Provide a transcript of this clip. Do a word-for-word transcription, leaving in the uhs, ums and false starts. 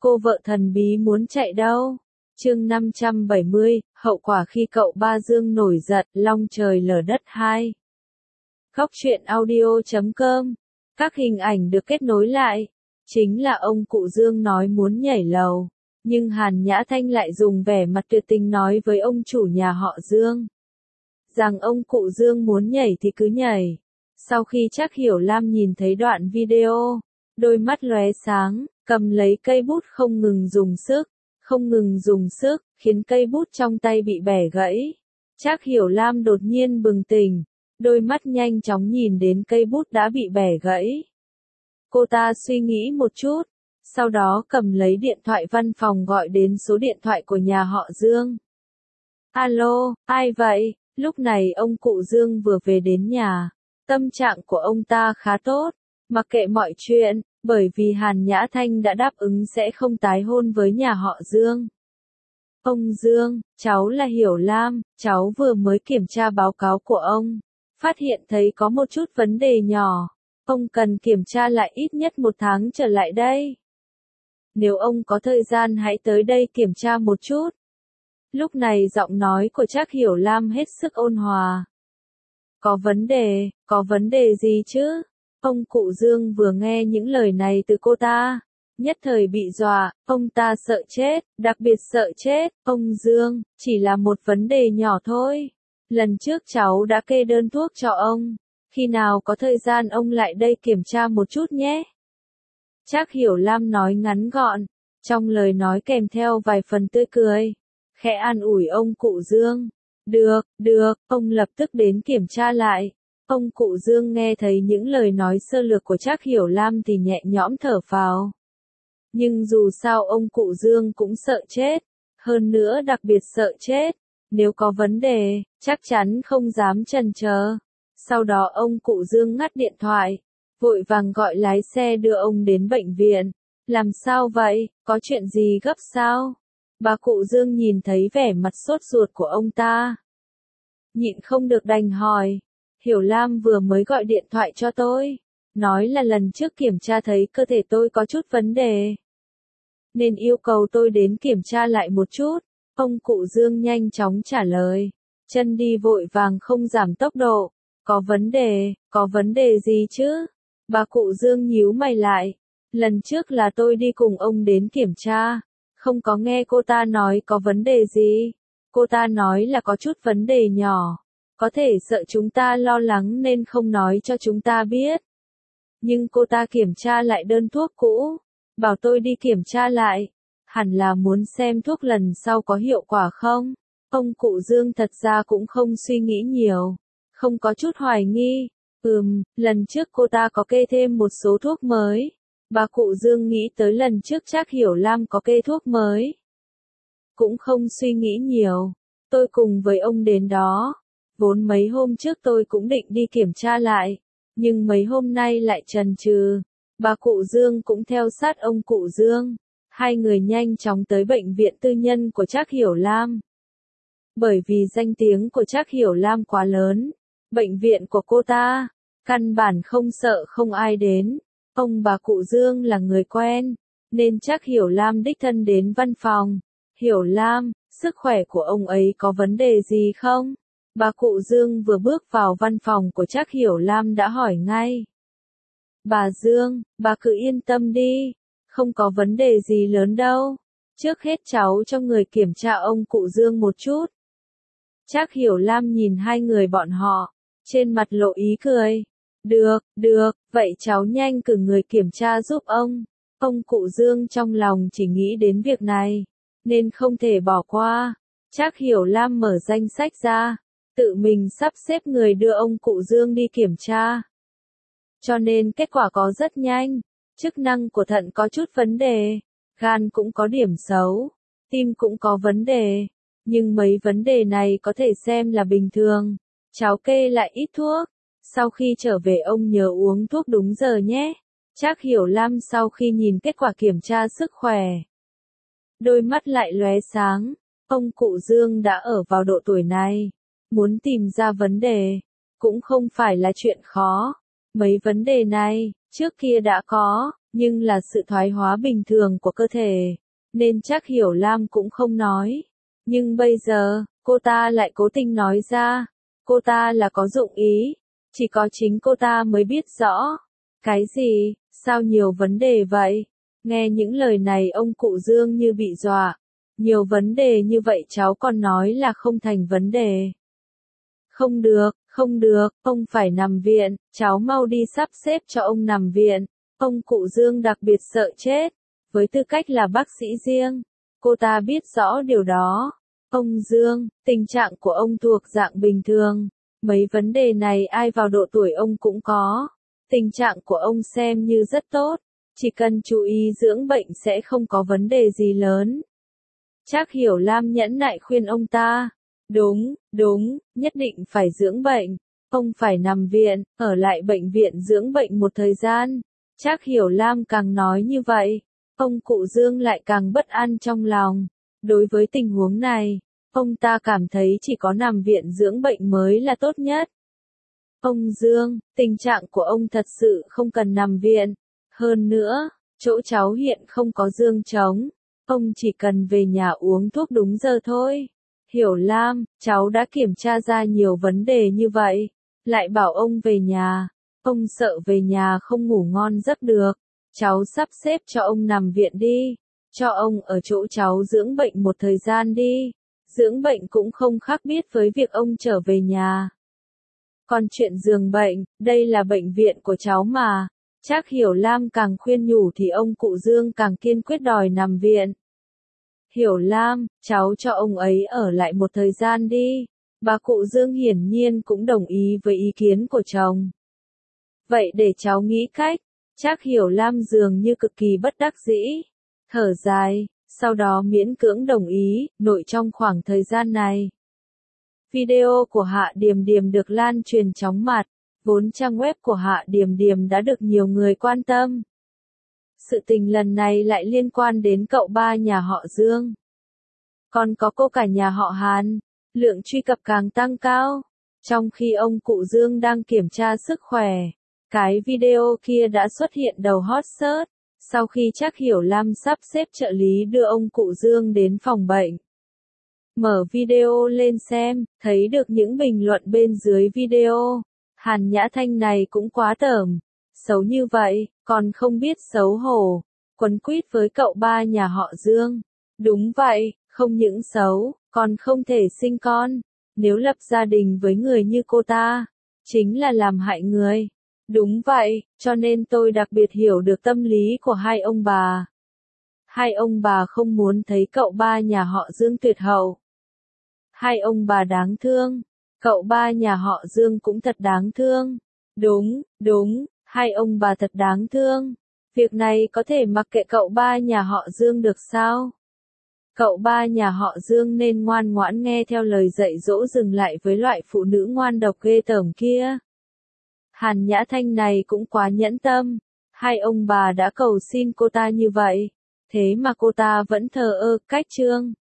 Cô vợ thần bí muốn chạy đâu? Chương năm trăm bảy mươi, hậu quả khi cậu ba Dương nổi giận, long trời lở đất hai. Góc truyện audio chấm com. Các hình ảnh được kết nối lại. Chính là ông cụ Dương nói muốn nhảy lầu. Nhưng Hàn Nhã Thanh lại dùng vẻ mặt tuyệt tình nói với ông chủ nhà họ Dương. Rằng ông cụ Dương muốn nhảy thì cứ nhảy. Sau khi Trác Hiểu Lam nhìn thấy đoạn video, đôi mắt lóe sáng, cầm lấy cây bút không ngừng dùng sức, không ngừng dùng sức, khiến cây bút trong tay bị bẻ gãy. Trác Hiểu Lam đột nhiên bừng tỉnh, đôi mắt nhanh chóng nhìn đến cây bút đã bị bẻ gãy. Cô ta suy nghĩ một chút, sau đó cầm lấy điện thoại văn phòng gọi đến số điện thoại của nhà họ Dương. Alo, ai vậy? Lúc này ông cụ Dương vừa về đến nhà, tâm trạng của ông ta khá tốt, mặc kệ mọi chuyện, bởi vì Hàn Nhã Thanh đã đáp ứng sẽ không tái hôn với nhà họ Dương. Ông Dương, cháu là Hiểu Lam, cháu vừa mới kiểm tra báo cáo của ông, phát hiện thấy có một chút vấn đề nhỏ, ông cần kiểm tra lại ít nhất một tháng trở lại đây. Nếu ông có thời gian hãy tới đây kiểm tra một chút. Lúc này giọng nói của Trác Hiểu Lam hết sức ôn hòa. Có vấn đề, có vấn đề gì chứ? Ông cụ Dương vừa nghe những lời này từ cô ta, nhất thời bị dọa, ông ta sợ chết, đặc biệt sợ chết. Ông Dương, chỉ là một vấn đề nhỏ thôi. Lần trước cháu đã kê đơn thuốc cho ông, khi nào có thời gian ông lại đây kiểm tra một chút nhé. Trác Hiểu Lam nói ngắn gọn, trong lời nói kèm theo vài phần tươi cười, khẽ an ủi ông cụ Dương. Được, được, ông lập tức đến kiểm tra lại. Ông cụ Dương nghe thấy những lời nói sơ lược của Trác Hiểu Lam thì nhẹ nhõm thở phào. Nhưng dù sao ông cụ Dương cũng sợ chết, hơn nữa đặc biệt sợ chết, nếu có vấn đề, chắc chắn không dám chần chờ. Sau đó ông cụ Dương ngắt điện thoại, vội vàng gọi lái xe đưa ông đến bệnh viện. Làm sao vậy, có chuyện gì gấp sao? Bà cụ Dương nhìn thấy vẻ mặt sốt ruột của ông ta, nhịn không được đành hỏi. Hiểu Lam vừa mới gọi điện thoại cho tôi, nói là lần trước kiểm tra thấy cơ thể tôi có chút vấn đề, nên yêu cầu tôi đến kiểm tra lại một chút. Ông cụ Dương nhanh chóng trả lời, chân đi vội vàng không giảm tốc độ. Có vấn đề, có vấn đề gì chứ? Bà cụ Dương nhíu mày lại, lần trước là tôi đi cùng ông đến kiểm tra, không có nghe cô ta nói có vấn đề gì. Cô ta nói là có chút vấn đề nhỏ, có thể sợ chúng ta lo lắng nên không nói cho chúng ta biết. Nhưng cô ta kiểm tra lại đơn thuốc cũ, bảo tôi đi kiểm tra lại, hẳn là muốn xem thuốc lần sau có hiệu quả không. Ông cụ Dương thật ra cũng không suy nghĩ nhiều, không có chút hoài nghi. Ừm, lần trước cô ta có kê thêm một số thuốc mới. Bà cụ Dương nghĩ tới lần trước Trác Hiểu Lam có kê thuốc mới, cũng không suy nghĩ nhiều. Tôi cùng với ông đến đó. Vốn mấy hôm trước tôi cũng định đi kiểm tra lại, nhưng mấy hôm nay lại chần chừ. Bà cụ Dương cũng theo sát ông cụ Dương. Hai người nhanh chóng tới bệnh viện tư nhân của Trác Hiểu Lam. Bởi vì danh tiếng của Trác Hiểu Lam quá lớn, bệnh viện của cô ta, căn bản không sợ không ai đến. Ông bà cụ Dương là người quen, nên Trác Hiểu Lam đích thân đến văn phòng. Hiểu Lam, sức khỏe của ông ấy có vấn đề gì không? Bà cụ Dương vừa bước vào văn phòng của Trác Hiểu Lam đã hỏi ngay. Bà Dương, bà cứ yên tâm đi, không có vấn đề gì lớn đâu. Trước hết cháu cho người kiểm tra ông cụ Dương một chút. Trác Hiểu Lam nhìn hai người bọn họ, trên mặt lộ ý cười. Được, được, vậy cháu nhanh cử người kiểm tra giúp ông. Ông cụ Dương trong lòng chỉ nghĩ đến việc này, nên không thể bỏ qua. Trác Hiểu Lam mở danh sách ra, tự mình sắp xếp người đưa ông cụ Dương đi kiểm tra. Cho nên kết quả có rất nhanh. Chức năng của thận có chút vấn đề, gan cũng có điểm xấu, tim cũng có vấn đề. Nhưng mấy vấn đề này có thể xem là bình thường. Cháu kê lại ít thuốc. Sau khi trở về ông nhớ uống thuốc đúng giờ nhé. Trác Hiểu Lam sau khi nhìn kết quả kiểm tra sức khỏe, đôi mắt lại lóe sáng. Ông cụ Dương đã ở vào độ tuổi này, muốn tìm ra vấn đề, cũng không phải là chuyện khó. Mấy vấn đề này, trước kia đã có, nhưng là sự thoái hóa bình thường của cơ thể, nên chắc Hiểu Lam cũng không nói. Nhưng bây giờ, cô ta lại cố tình nói ra, cô ta là có dụng ý, chỉ có chính cô ta mới biết rõ. Cái gì, sao nhiều vấn đề vậy? Nghe những lời này ông cụ Dương như bị dọa. Nhiều vấn đề như vậy cháu còn nói là không thành vấn đề. Không được, không được, ông phải nằm viện, cháu mau đi sắp xếp cho ông nằm viện. Ông cụ Dương đặc biệt sợ chết. Với tư cách là bác sĩ riêng, cô ta biết rõ điều đó. Ông Dương, tình trạng của ông thuộc dạng bình thường. Mấy vấn đề này ai vào độ tuổi ông cũng có. Tình trạng của ông xem như rất tốt. Chỉ cần chú ý dưỡng bệnh sẽ không có vấn đề gì lớn. Trác Hiểu Lam nhẫn nại khuyên ông ta. Đúng, đúng, nhất định phải dưỡng bệnh. Ông phải nằm viện, ở lại bệnh viện dưỡng bệnh một thời gian. Trác Hiểu Lam càng nói như vậy, ông cụ Dương lại càng bất an trong lòng. Đối với tình huống này, ông ta cảm thấy chỉ có nằm viện dưỡng bệnh mới là tốt nhất. Ông Dương, tình trạng của ông thật sự không cần nằm viện. Hơn nữa, chỗ cháu hiện không có giường trống. Ông chỉ cần về nhà uống thuốc đúng giờ thôi. Hiểu Lam, cháu đã kiểm tra ra nhiều vấn đề như vậy. Lại bảo ông về nhà. Ông sợ về nhà không ngủ ngon giấc được. Cháu sắp xếp cho ông nằm viện đi. Cho ông ở chỗ cháu dưỡng bệnh một thời gian đi. Dưỡng bệnh cũng không khác biệt với việc ông trở về nhà. Còn chuyện giường bệnh, đây là bệnh viện của cháu mà. Trác Hiểu Lam càng khuyên nhủ thì ông cụ Dương càng kiên quyết đòi nằm viện. Hiểu Lam, cháu cho ông ấy ở lại một thời gian đi. Bà cụ Dương hiển nhiên cũng đồng ý với ý kiến của chồng. Vậy để cháu nghĩ cách. Trác Hiểu Lam dường như cực kỳ bất đắc dĩ. Thở dài, sau đó miễn cưỡng đồng ý, nội trong khoảng thời gian này. Video của Hạ Điềm Điềm được lan truyền chóng mặt, vốn trang web của Hạ Điềm Điềm đã được nhiều người quan tâm. Sự tình lần này lại liên quan đến cậu ba nhà họ Dương. Còn có cô cả nhà họ Hàn, lượng truy cập càng tăng cao. Trong khi ông cụ Dương đang kiểm tra sức khỏe, cái video kia đã xuất hiện đầu hot search. Sau khi Trác Hiểu Lam sắp xếp trợ lý đưa ông cụ Dương đến phòng bệnh. Mở video lên xem, thấy được những bình luận bên dưới video. Hàn Nhã Thanh này cũng quá tởm. Xấu như vậy, còn không biết xấu hổ. Quấn quýt với cậu ba nhà họ Dương. Đúng vậy, không những xấu, còn không thể sinh con. Nếu lập gia đình với người như cô ta, chính là làm hại người. Đúng vậy, cho nên tôi đặc biệt hiểu được tâm lý của hai ông bà. Hai ông bà không muốn thấy cậu ba nhà họ Dương tuyệt hậu. Hai ông bà đáng thương. Cậu ba nhà họ Dương cũng thật đáng thương. Đúng, đúng, hai ông bà thật đáng thương. Việc này có thể mặc kệ cậu ba nhà họ Dương được sao? Cậu ba nhà họ Dương nên ngoan ngoãn nghe theo lời dạy dỗ dừng lại với loại phụ nữ ngoan độc ghê tởm kia. Hàn Nhã Thanh này cũng quá nhẫn tâm. Hai ông bà đã cầu xin cô ta như vậy. Thế mà cô ta vẫn thờ ơ, cách trương.